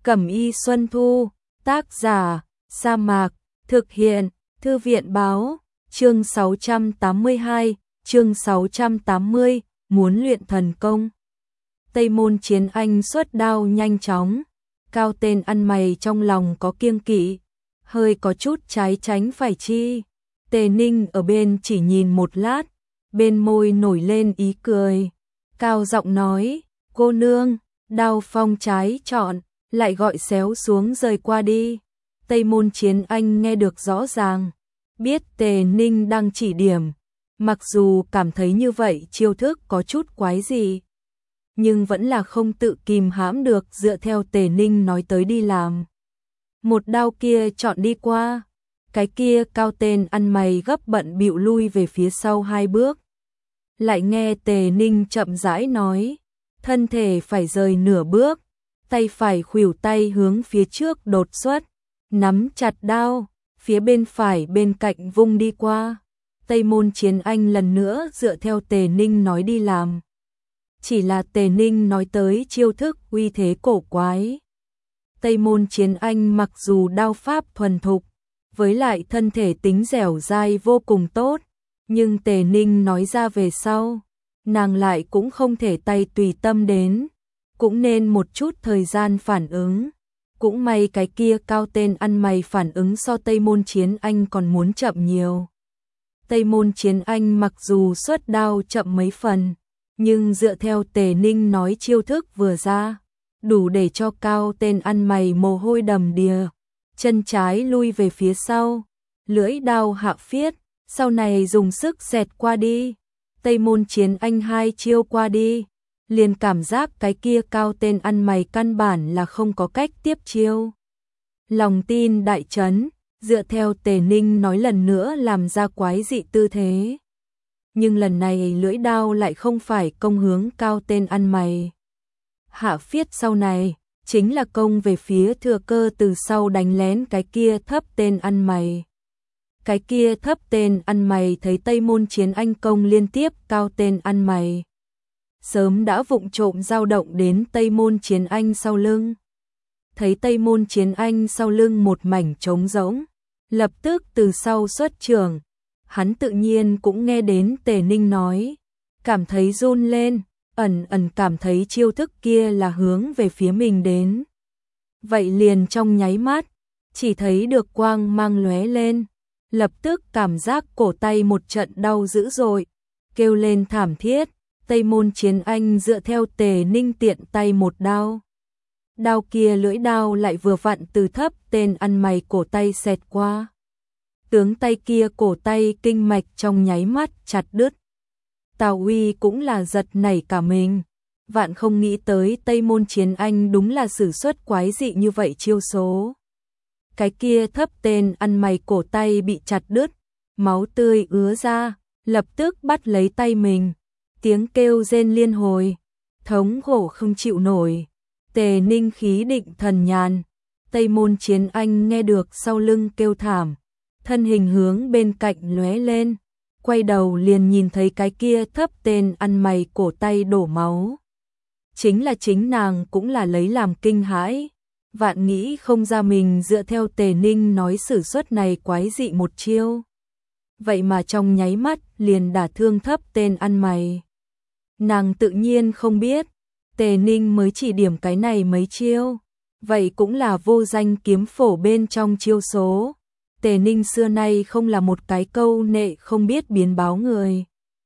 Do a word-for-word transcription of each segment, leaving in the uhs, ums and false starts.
Cẩm y Xuân Thu, tác giả, Sa Mạc, thực hiện, Thư viện báo, chương sáu trăm tám mươi hai, chương sáu trăm tám mươi, muốn luyện thần công. Tây Môn Chiến Anh xuất đao nhanh chóng, Cao tên ăn mày trong lòng có kiêng kỵ, hơi có chút trái tránh phải chi. Tề Ninh ở bên chỉ nhìn một lát, bên môi nổi lên ý cười, cao giọng nói, cô nương, đao phong trái chọn, lại gọi xéo xuống rời qua đi. Tây Môn Chiến Anh nghe được rõ ràng, biết Tề Ninh đang chỉ điểm, mặc dù cảm thấy như vậy chiêu thức có chút quái gì, nhưng vẫn là không tự kìm hãm được dựa theo Tề Ninh nói tới đi làm. Một đao kia chọn đi qua, cái kia cao tên ăn mày gấp bận bịu lui về phía sau hai bước. Lại nghe Tề Ninh chậm rãi nói, thân thể phải rời nửa bước, tay phải khuỷu tay hướng phía trước đột xuất, nắm chặt đao, phía bên phải bên cạnh vung đi qua. Tây Môn Chiến Anh lần nữa dựa theo Tề Ninh nói đi làm. Chỉ là Tề Ninh nói tới chiêu thức uy thế cổ quái. Tây Môn Chiến Anh mặc dù đao pháp thuần thục, với lại thân thể tính dẻo dai vô cùng tốt, nhưng Tề Ninh nói ra về sau, nàng lại cũng không thể tay tùy tâm đến, cũng nên một chút thời gian phản ứng. Cũng may cái kia cao tên ăn mày phản ứng so Tây Môn Chiến Anh còn muốn chậm nhiều. Tây Môn Chiến Anh mặc dù xuất đao chậm mấy phần, nhưng dựa theo Tề Ninh nói chiêu thức vừa ra, đủ để cho cao tên ăn mày mồ hôi đầm đìa, chân trái lui về phía sau, lưỡi đao hạ phiết, sau này dùng sức xẹt qua đi. Tây Môn Chiến Anh hai chiêu qua đi, liền cảm giác cái kia cao tên ăn mày căn bản là không có cách tiếp chiêu. Lòng tin đại chấn, dựa theo Tề Ninh nói lần nữa làm ra quái dị tư thế. Nhưng lần này lưỡi đao lại không phải công hướng cao tên ăn mày. Hạ phiết sau này, chính là công về phía Thừa Cơ từ sau đánh lén cái kia thấp tên ăn mày. Cái kia thấp tên ăn mày thấy Tây Môn Chiến Anh công liên tiếp cao tên ăn mày, sớm đã vụng trộm dao động đến Tây Môn Chiến Anh sau lưng. Thấy Tây Môn Chiến Anh sau lưng một mảnh trống rỗng, lập tức từ sau xuất trường. Hắn tự nhiên cũng nghe đến Tề Ninh nói, cảm thấy run lên, ẩn ẩn cảm thấy chiêu thức kia là hướng về phía mình đến. Vậy liền trong nháy mắt, chỉ thấy được quang mang lóe lên, lập tức cảm giác cổ tay một trận đau dữ dội, kêu lên thảm thiết. Tây Môn Chiến Anh dựa theo Tề Ninh tiện tay một đao. Đao kia lưỡi đao lại vừa vặn từ thấp tên ăn mày cổ tay xẹt qua. Tướng tay kia cổ tay kinh mạch trong nháy mắt chặt đứt. Tào Uy cũng là giật nảy cả mình, vạn không nghĩ tới Tây Môn Chiến Anh đúng là sử xuất quái dị như vậy chiêu số. Cái kia thấp tên ăn mày cổ tay bị chặt đứt, máu tươi ứa ra, lập tức bắt lấy tay mình. Tiếng kêu rên liên hồi, thống khổ không chịu nổi. Tề Ninh khí định thần nhàn, Tây Môn Chiến Anh nghe được sau lưng kêu thảm, thân hình hướng bên cạnh lóe lên, quay đầu liền nhìn thấy cái kia thấp tên ăn mày cổ tay đổ máu. Chính là chính nàng cũng là lấy làm kinh hãi, vạn nghĩ không ra mình dựa theo Tề Ninh nói sử xuất này quái dị một chiêu. Vậy mà trong nháy mắt liền đả thương thấp tên ăn mày. Nàng tự nhiên không biết, Tề Ninh mới chỉ điểm cái này mấy chiêu, vậy cũng là vô danh kiếm phổ bên trong chiêu số. Tề Ninh xưa nay không là một cái câu nệ không biết biến báo người.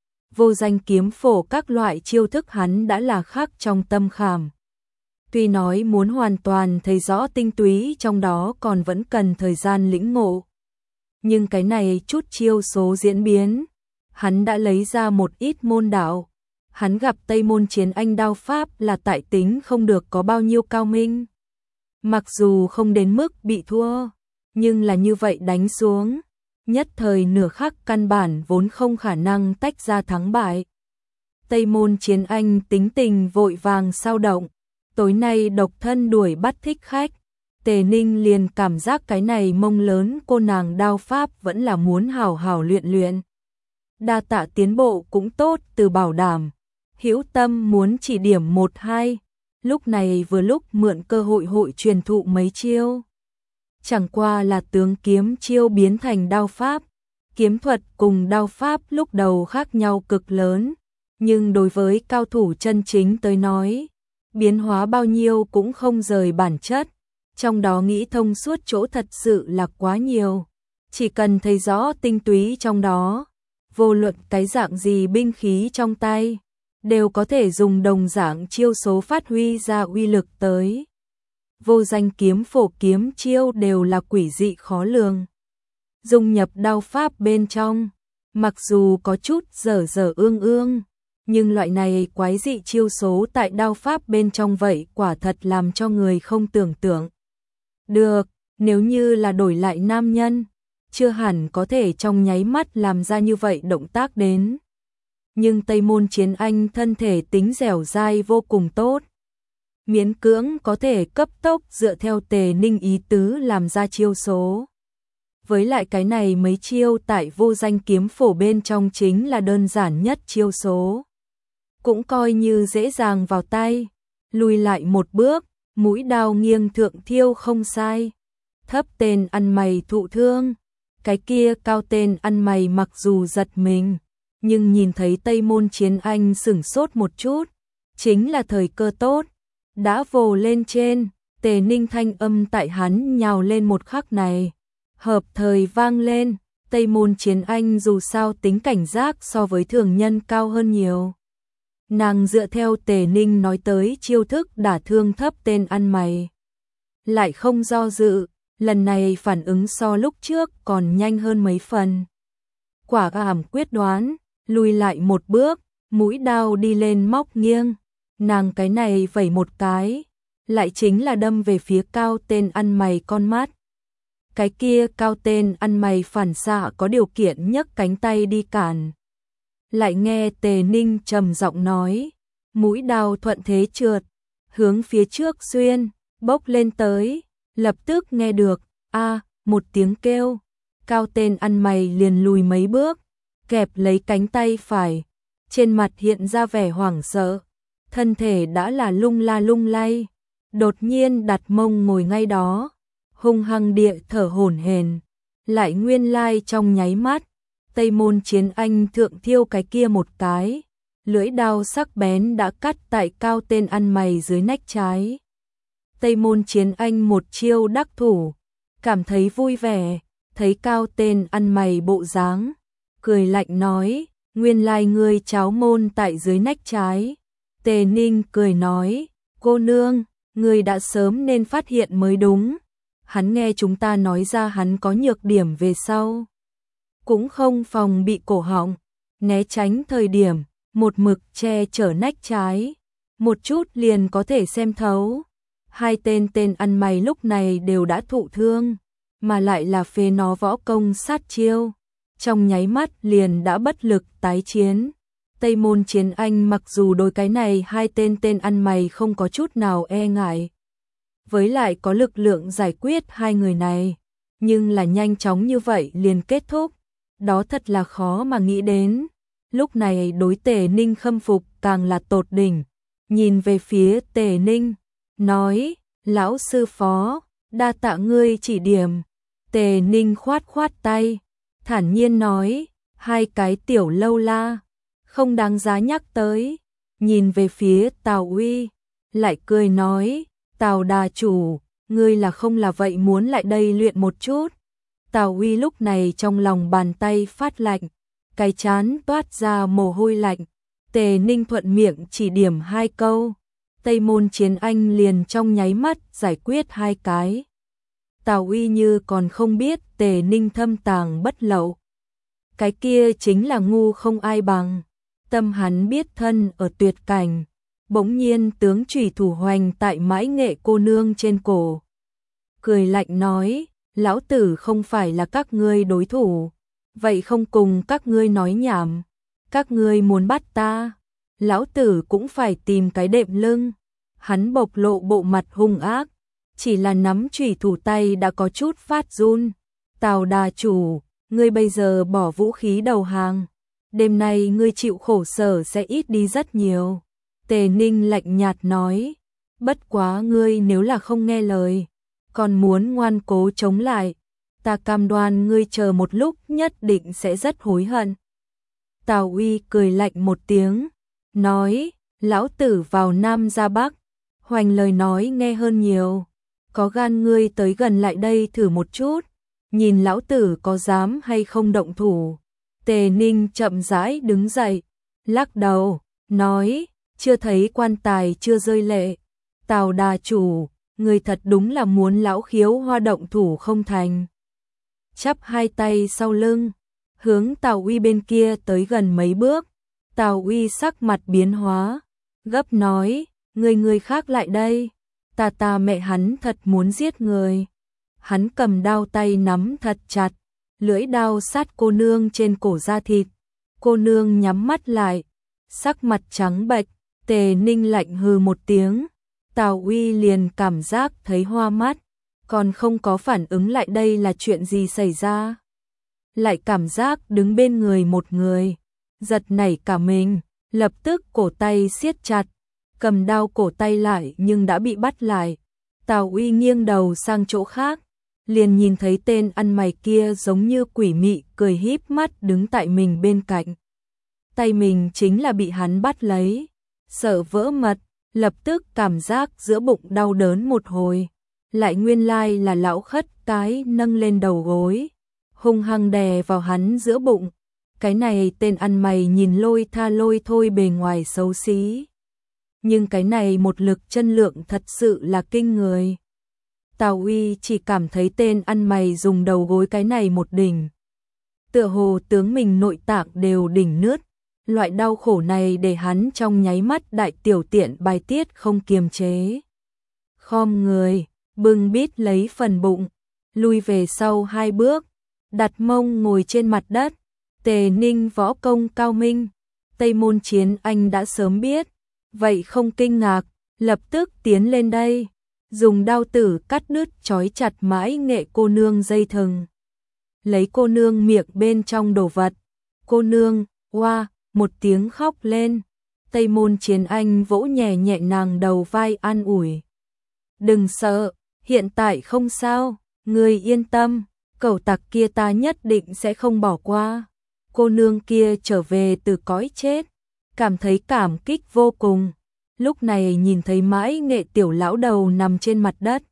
Vô danh kiếm phổ các loại chiêu thức hắn đã là khắc trong tâm khảm. Tuy nói muốn hoàn toàn thấy rõ tinh túy trong đó còn vẫn cần thời gian lĩnh ngộ. Nhưng cái này chút chiêu số diễn biến, hắn đã lấy ra một ít môn đạo. Hắn gặp Tây Môn Chiến Anh đao pháp là tại tính không được có bao nhiêu cao minh. Mặc dù không đến mức bị thua, nhưng là như vậy đánh xuống, nhất thời nửa khắc căn bản vốn không khả năng tách ra thắng bại. Tây Môn Chiến Anh tính tình vội vàng sao động, tối nay độc thân đuổi bắt thích khách. Tề Ninh liền cảm giác cái này mông lớn cô nàng đao pháp vẫn là muốn hảo hảo luyện luyện. Đa tạ tiến bộ cũng tốt từ bảo đảm. Hữu tâm muốn chỉ điểm một hai, lúc này vừa lúc mượn cơ hội hội truyền thụ mấy chiêu. Chẳng qua là tướng kiếm chiêu biến thành đao pháp, kiếm thuật cùng đao pháp lúc đầu khác nhau cực lớn, nhưng đối với cao thủ chân chính tới nói, biến hóa bao nhiêu cũng không rời bản chất, trong đó nghĩ thông suốt chỗ thật sự là quá nhiều, chỉ cần thấy rõ tinh túy trong đó, vô luận cái dạng gì binh khí trong tay, đều có thể dùng đồng dạng chiêu số phát huy ra uy lực tới. Vô danh kiếm phổ kiếm chiêu đều là quỷ dị khó lường, dung nhập đao pháp bên trong, mặc dù có chút dở dở ương ương, nhưng loại này quái dị chiêu số tại đao pháp bên trong vậy quả thật làm cho người không tưởng tượng được, nếu như là đổi lại nam nhân, chưa hẳn có thể trong nháy mắt làm ra như vậy động tác đến. Nhưng Tây Môn Chiến Anh thân thể tính dẻo dai vô cùng tốt, miễn cưỡng có thể cấp tốc dựa theo Tề Ninh ý tứ làm ra chiêu số. Với lại cái này mấy chiêu tại vô danh kiếm phổ bên trong chính là đơn giản nhất chiêu số, cũng coi như dễ dàng vào tay. Lùi lại một bước, mũi đao nghiêng thượng thiêu không sai, thấp tên ăn mày thụ thương, cái kia cao tên ăn mày mặc dù giật mình, nhưng nhìn thấy Tây Môn Chiến Anh sửng sốt một chút, chính là thời cơ tốt, đã vồ lên trên. Tề Ninh thanh âm tại hắn nhào lên một khắc này, hợp thời vang lên. Tây Môn Chiến Anh dù sao tính cảnh giác so với thường nhân cao hơn nhiều, nàng dựa theo Tề Ninh nói tới chiêu thức đả thương thấp tên ăn mày, lại không do dự, lần này phản ứng so lúc trước còn nhanh hơn mấy phần. Quả cảm quyết đoán, lùi lại một bước, mũi đao đi lên móc nghiêng, nàng cái này vẩy một cái, lại chính là đâm về phía cao tên ăn mày con mắt. Cái kia cao tên ăn mày phản xạ có điều kiện nhấc cánh tay đi cản. Lại nghe Tề Ninh trầm giọng nói, mũi đao thuận thế trượt, hướng phía trước xuyên, bốc lên tới, lập tức nghe được, a một tiếng kêu, cao tên ăn mày liền lùi mấy bước, kẹp lấy cánh tay phải, trên mặt hiện ra vẻ hoảng sợ, thân thể đã là lung la lung lay, đột nhiên đặt mông ngồi ngay đó, hung hăng địa thở hổn hển, lại nguyên lai trong nháy mắt, Tây Môn Chiến Anh thượng thiêu cái kia một cái, lưỡi đao sắc bén đã cắt tại cao tên ăn mày dưới nách trái. Tây Môn Chiến Anh một chiêu đắc thủ, cảm thấy vui vẻ, thấy cao tên ăn mày bộ dáng, cười lạnh nói, nguyên lai ngươi cháo môn tại dưới nách trái. Tề Ninh cười nói, cô nương, ngươi đã sớm nên phát hiện mới đúng. Hắn nghe chúng ta nói ra hắn có nhược điểm về sau, cũng không phòng bị cổ họng, né tránh thời điểm, một mực che chở nách trái, một chút liền có thể xem thấu. Hai tên tên ăn mày lúc này đều đã thụ thương, mà lại là phế nó võ công sát chiêu, trong nháy mắt liền đã bất lực tái chiến. Tây Môn Chiến Anh mặc dù đối cái này hai tên tên ăn mày không có chút nào e ngại, với lại có lực lượng giải quyết hai người này, nhưng là nhanh chóng như vậy liền kết thúc, đó thật là khó mà nghĩ đến. Lúc này đối Tề Ninh khâm phục càng là tột đỉnh, nhìn về phía Tề Ninh, nói, lão sư phó, đa tạ ngươi chỉ điểm. Tề Ninh khoát khoát tay, thản nhiên nói, hai cái tiểu lâu la, không đáng giá nhắc tới. Nhìn về phía Tào Uy, lại cười nói, Tào đà chủ, ngươi là không là vậy muốn lại đây luyện một chút. Tào Uy lúc này trong lòng bàn tay phát lạnh, cái chán toát ra mồ hôi lạnh. Tề Ninh thuận miệng chỉ điểm hai câu, Tây Môn Chiến Anh liền trong nháy mắt giải quyết hai cái. Tào Uy như còn không biết Tề Ninh thâm tàng bất lậu, cái kia chính là ngu không ai bằng. Tâm hắn biết thân ở tuyệt cảnh, bỗng nhiên tướng chủy thủ hoành tại mãi nghệ cô nương trên cổ, cười lạnh nói, lão tử không phải là các ngươi đối thủ, vậy không cùng các ngươi nói nhảm, các ngươi muốn bắt ta, lão tử cũng phải tìm cái đệm lưng. Hắn bộc lộ bộ mặt hung ác, chỉ là nắm chủy thủ tay đã có chút phát run. Tào đà chủ, ngươi bây giờ bỏ vũ khí đầu hàng, đêm nay ngươi chịu khổ sở sẽ ít đi rất nhiều. Tề Ninh lạnh nhạt nói, bất quá ngươi nếu là không nghe lời, còn muốn ngoan cố chống lại, ta cam đoan ngươi chờ một lúc nhất định sẽ rất hối hận. Tào Uy cười lạnh một tiếng, nói, lão tử vào Nam ra Bắc, hoành lời nói nghe hơn nhiều, có gan ngươi tới gần lại đây thử một chút, nhìn lão tử có dám hay không động thủ. Tề Ninh chậm rãi đứng dậy, lắc đầu, nói, chưa thấy quan tài chưa rơi lệ. Tào đà chủ, người thật đúng là muốn lão khiếu hoa động thủ không thành. Chắp hai tay sau lưng, hướng Tào Uy bên kia tới gần mấy bước. Tào Uy sắc mặt biến hóa, gấp nói, người người khác lại đây, ta ta mẹ hắn thật muốn giết người. Hắn cầm đao tay nắm thật chặt, lưỡi đao sát cô nương trên cổ da thịt. Cô nương nhắm mắt lại, sắc mặt trắng bệch. Tề Ninh lạnh hừ một tiếng, Tào Uy liền cảm giác thấy hoa mắt, còn không có phản ứng lại đây là chuyện gì xảy ra. Lại cảm giác đứng bên người một người, giật nảy cả mình, lập tức cổ tay siết chặt, cầm đao cổ tay lại nhưng đã bị bắt lại. Tào Uy nghiêng đầu sang chỗ khác, liền nhìn thấy tên ăn mày kia giống như quỷ mị cười híp mắt đứng tại mình bên cạnh. Tay mình chính là bị hắn bắt lấy, sợ vỡ mật, lập tức cảm giác giữa bụng đau đớn một hồi, lại nguyên lai là lão khất cái nâng lên đầu gối, hung hăng đè vào hắn giữa bụng. Cái này tên ăn mày nhìn lôi tha lôi thôi bề ngoài xấu xí, nhưng cái này một lực chân lượng thật sự là kinh người. Tào Uy chỉ cảm thấy tên ăn mày dùng đầu gối cái này một đỉnh, tựa hồ tướng mình nội tạng đều đỉnh nứt. Loại đau khổ này để hắn trong nháy mắt đại tiểu tiện bài tiết không kiềm chế. Khom người, bưng bít lấy phần bụng, lui về sau hai bước, đặt mông ngồi trên mặt đất. Tề Ninh võ công cao minh, Tây Môn Chiến Anh đã sớm biết, vậy không kinh ngạc, lập tức tiến lên đây, dùng đao tử cắt đứt trói chặt mãi nghệ cô nương dây thừng. Lấy cô nương miệng bên trong đồ vật. Cô nương, oa, một tiếng khóc lên. Tây Môn Chiến Anh vỗ nhẹ nhẹ nàng đầu vai an ủi. Đừng sợ, hiện tại không sao, ngươi yên tâm, cẩu tặc kia ta nhất định sẽ không bỏ qua. Cô nương kia trở về từ cõi chết, cảm thấy cảm kích vô cùng. Lúc này nhìn thấy mãi nghệ tiểu lão đầu nằm trên mặt đất,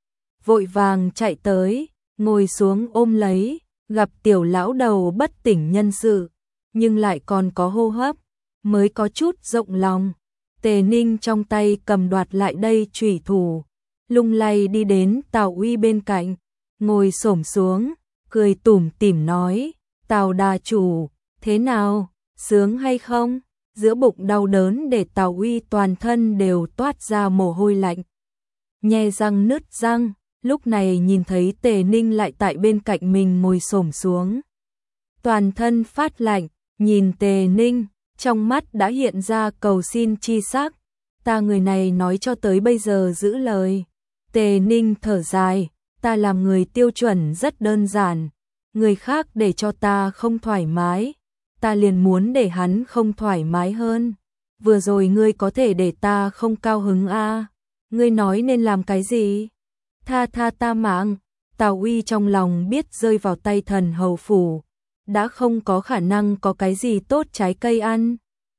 vội vàng chạy tới, ngồi xuống ôm lấy, gặp tiểu lão đầu bất tỉnh nhân sự, nhưng lại còn có hô hấp, mới có chút rộng lòng. Tề Ninh trong tay cầm đoạt lại đây chủy thủ, lung lay đi đến Tào Uy bên cạnh, ngồi xổm xuống, cười tủm tỉm nói, Tào đà chủ, thế nào, sướng hay không? Giữa bụng đau đớn để Tào Uy toàn thân đều toát ra mồ hôi lạnh, nhe răng nứt răng. Lúc này nhìn thấy Tề Ninh lại tại bên cạnh mình ngồi xổm xuống, toàn thân phát lạnh, nhìn Tề Ninh, trong mắt đã hiện ra cầu xin chi sắc. Ta người này nói cho tới bây giờ giữ lời. Tề Ninh thở dài, ta làm người tiêu chuẩn rất đơn giản, người khác để cho ta không thoải mái, ta liền muốn để hắn không thoải mái hơn. Vừa rồi ngươi có thể để ta không cao hứng a? À? Ngươi nói nên làm cái gì? Tha tha ta mạng. Tào Uy trong lòng biết rơi vào tay thần hầu phủ, đã không có khả năng có cái gì tốt trái cây ăn.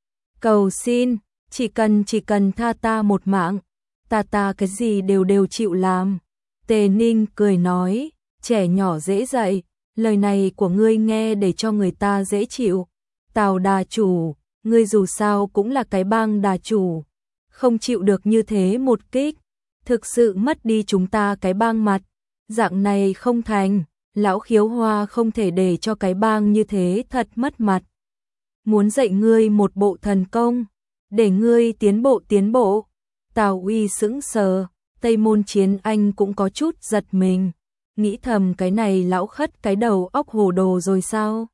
Cầu xin, chỉ cần chỉ cần tha ta một mạng, ta ta cái gì đều đều chịu làm. Tề Ninh cười nói, trẻ nhỏ dễ dạy, lời này của ngươi nghe để cho người ta dễ chịu. Tào đà chủ, ngươi dù sao cũng là cái bang đà chủ, không chịu được như thế một kích, thực sự mất đi chúng ta cái bang mặt. Dạng này không thành, lão khiếu hoa không thể để cho cái bang như thế thật mất mặt. Muốn dạy ngươi một bộ thần công, để ngươi tiến bộ tiến bộ. Tào Uy sững sờ, Tây Môn Chiến Anh cũng có chút giật mình, nghĩ thầm cái này lão khất cái đầu óc hồ đồ rồi sao?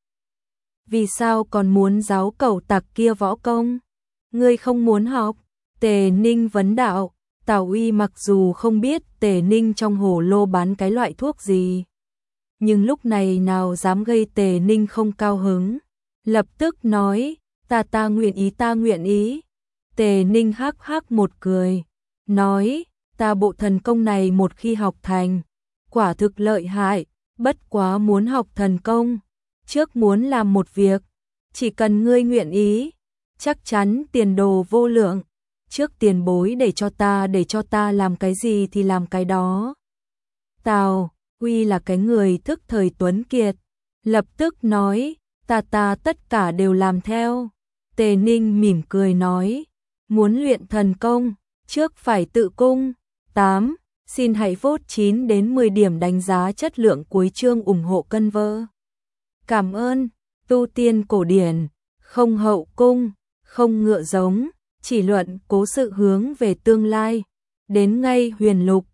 Vì sao còn muốn giáo cẩu tặc kia võ công? Ngươi không muốn học? Tề Ninh vấn đạo. Tào Uy mặc dù không biết Tề Ninh trong hồ lô bán cái loại thuốc gì, nhưng lúc này nào dám gây Tề Ninh không cao hứng, lập tức nói, ta ta nguyện ý ta nguyện ý. Tề Ninh hắc hắc một cười, nói, ta bộ thần công này một khi học thành, quả thực lợi hại, bất quá muốn học thần công, trước muốn làm một việc, chỉ cần ngươi nguyện ý, chắc chắn tiền đồ vô lượng, trước tiền bối để cho ta để cho ta làm cái gì thì làm cái đó. Tào Huy là cái người thức thời tuấn kiệt, lập tức nói, ta ta tất cả đều làm theo. Tề Ninh mỉm cười nói, muốn luyện thần công, trước phải tự cung. tám. Xin hãy vote chín đến mười điểm đánh giá chất lượng cuối chương ủng hộ cân vơ. Cảm ơn. Tu tiên cổ điển, không hậu cung, không ngựa giống, chỉ luận cố sự hướng về tương lai. Đến ngay huyền lục,